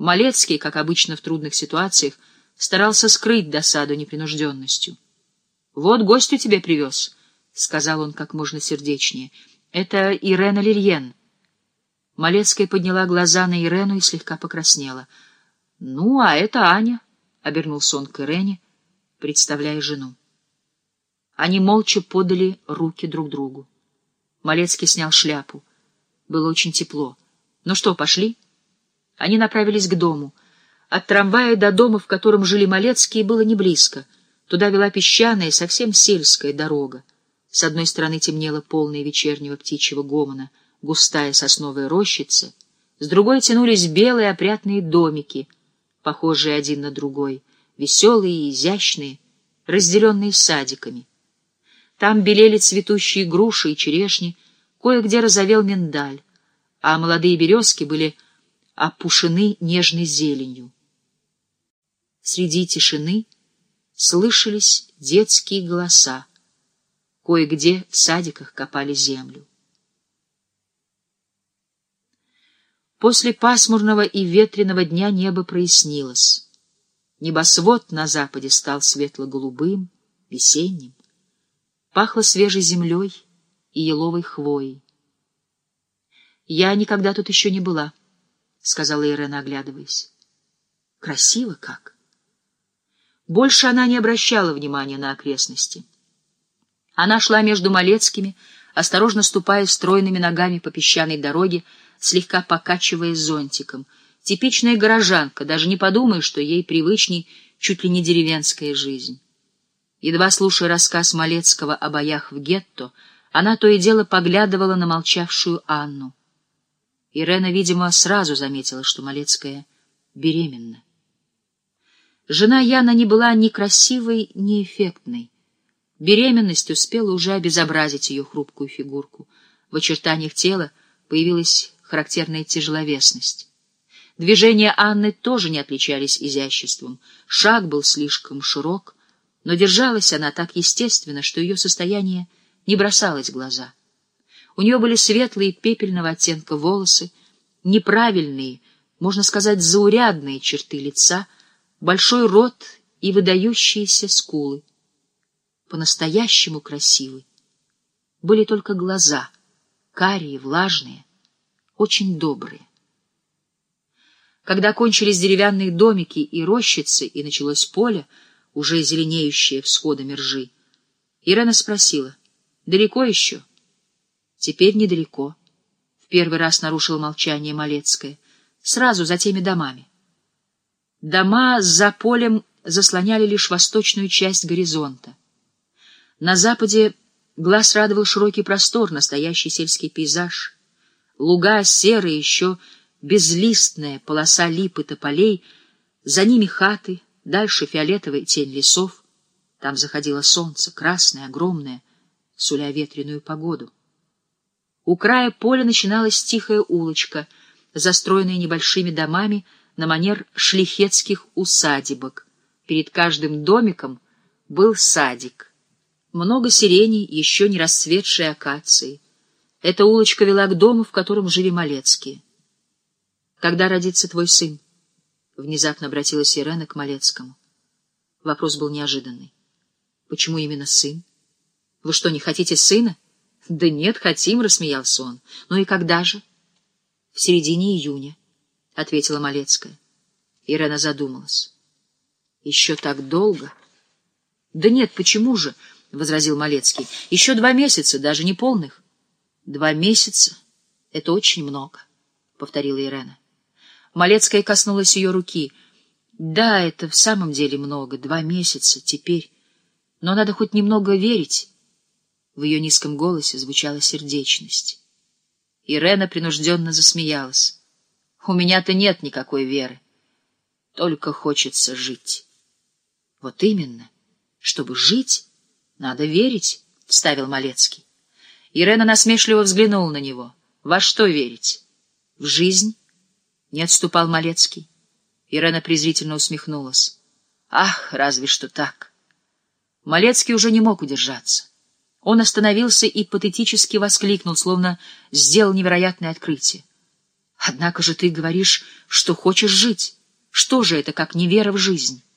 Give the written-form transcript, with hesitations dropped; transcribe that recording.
Малецкий, как обычно в трудных ситуациях, старался скрыть досаду непринужденностью. — Вот гостю тебе привез, — сказал он как можно сердечнее. — Это Ирена Лильен. Малецкая подняла глаза на Ирену и слегка покраснела. — Ну, а это Аня, — обернулся он к Ирене, представляя жену. Они молча подали руки друг другу. Малецкий снял шляпу. Было очень тепло. — Ну что, пошли? Они направились к дому. От трамвая до дома, в котором жили Малецкие, было не близко. Туда вела песчаная, совсем сельская дорога. С одной стороны темнела полная вечернего птичьего гомона густая сосновая рощица, с другой тянулись белые опрятные домики, похожие один на другой, веселые и изящные, разделенные садиками. Там белели цветущие груши и черешни, кое-где розовел миндаль, а молодые березки были опушены нежной зеленью. Среди тишины слышались детские голоса, кое-где в садиках копали землю. После пасмурного и ветреного дня небо прояснилось. Небосвод на западе стал светло-голубым, весенним. Пахло свежей землей и еловой хвоей. — Я никогда тут еще не была, — сказала Ирена, оглядываясь. — Красиво как! Больше она не обращала внимания на окрестности. Она шла между Малецкими, осторожно ступая стройными ногами по песчаной дороге, слегка покачивая зонтиком. Типичная горожанка, даже не подумая, что ей привычней чуть ли не деревенская жизнь. Едва слушая рассказ Малецкого о боях в гетто, она то и дело поглядывала на молчавшую Анну. Ирена, видимо, сразу заметила, что Малецкая беременна. Жена Яна не была ни красивой, ни эффектной. Беременность успела уже обезобразить ее хрупкую фигурку. В очертаниях тела появилась характерная тяжеловесность. Движения Анны тоже не отличались изяществом. Шаг был слишком широк, но держалась она так естественно, что ее состояние не бросалось в глаза. У нее были светлые пепельного оттенка волосы, неправильные, можно сказать, заурядные черты лица, большой рот и выдающиеся скулы. По-настоящему красивы были только глаза, карие, влажные, очень добрые. Когда кончились деревянные домики и рощицы, и началось поле, уже зеленеющее всходами ржи, Ирена спросила: «Далеко еще?» «Теперь недалеко», — в первый раз нарушила молчание Малецкая, — «сразу за теми домами». Дома за полем заслоняли лишь восточную часть горизонта. На западе глаз радовал широкий простор, настоящий сельский пейзаж. Луга серые, еще безлистная полоса лип и тополей, за ними хаты, дальше фиолетовая тень лесов. Там заходило солнце, красное, огромное, суля ветреную погоду. У края поля начиналась тихая улочка, застроенная небольшими домами на манер шлихетских усадебок. Перед каждым домиком был садик. Много сиреней, еще не расцветшие акации. Эта улочка вела к дому, в котором жили Малецкие. «Когда родится твой сын?» — внезапно обратилась Ирена к Малецкому. Вопрос был неожиданный. «Почему именно сын? Вы что, не хотите сына?» «Да нет, хотим», — рассмеялся он. «Ну и когда же?» «В середине июня», — ответила Малецкая. Ирена задумалась. «Еще так долго?» «Да нет, почему же?» — возразил Малецкий. «Еще 2 месяца, даже не полных». 2 месяца — это очень много», — повторила Ирена. Малецкая коснулась ее руки. «Да, это в самом деле много, 2 месяца теперь. Но надо хоть немного верить». В ее низком голосе звучала сердечность. Ирена принужденно засмеялась. «У меня-то нет никакой веры. Только хочется жить». «Вот именно. Чтобы жить, надо верить», — вставил Малецкий. Ирена насмешливо взглянула на него. «Во что верить? В жизнь?» — не отступал Малецкий. Ирена презрительно усмехнулась. «Ах, разве что так». Малецкий уже не мог удержаться. Он остановился и патетически воскликнул, словно сделал невероятное открытие. Однако же ты говоришь, что хочешь жить. Что же это, как не вера в жизнь?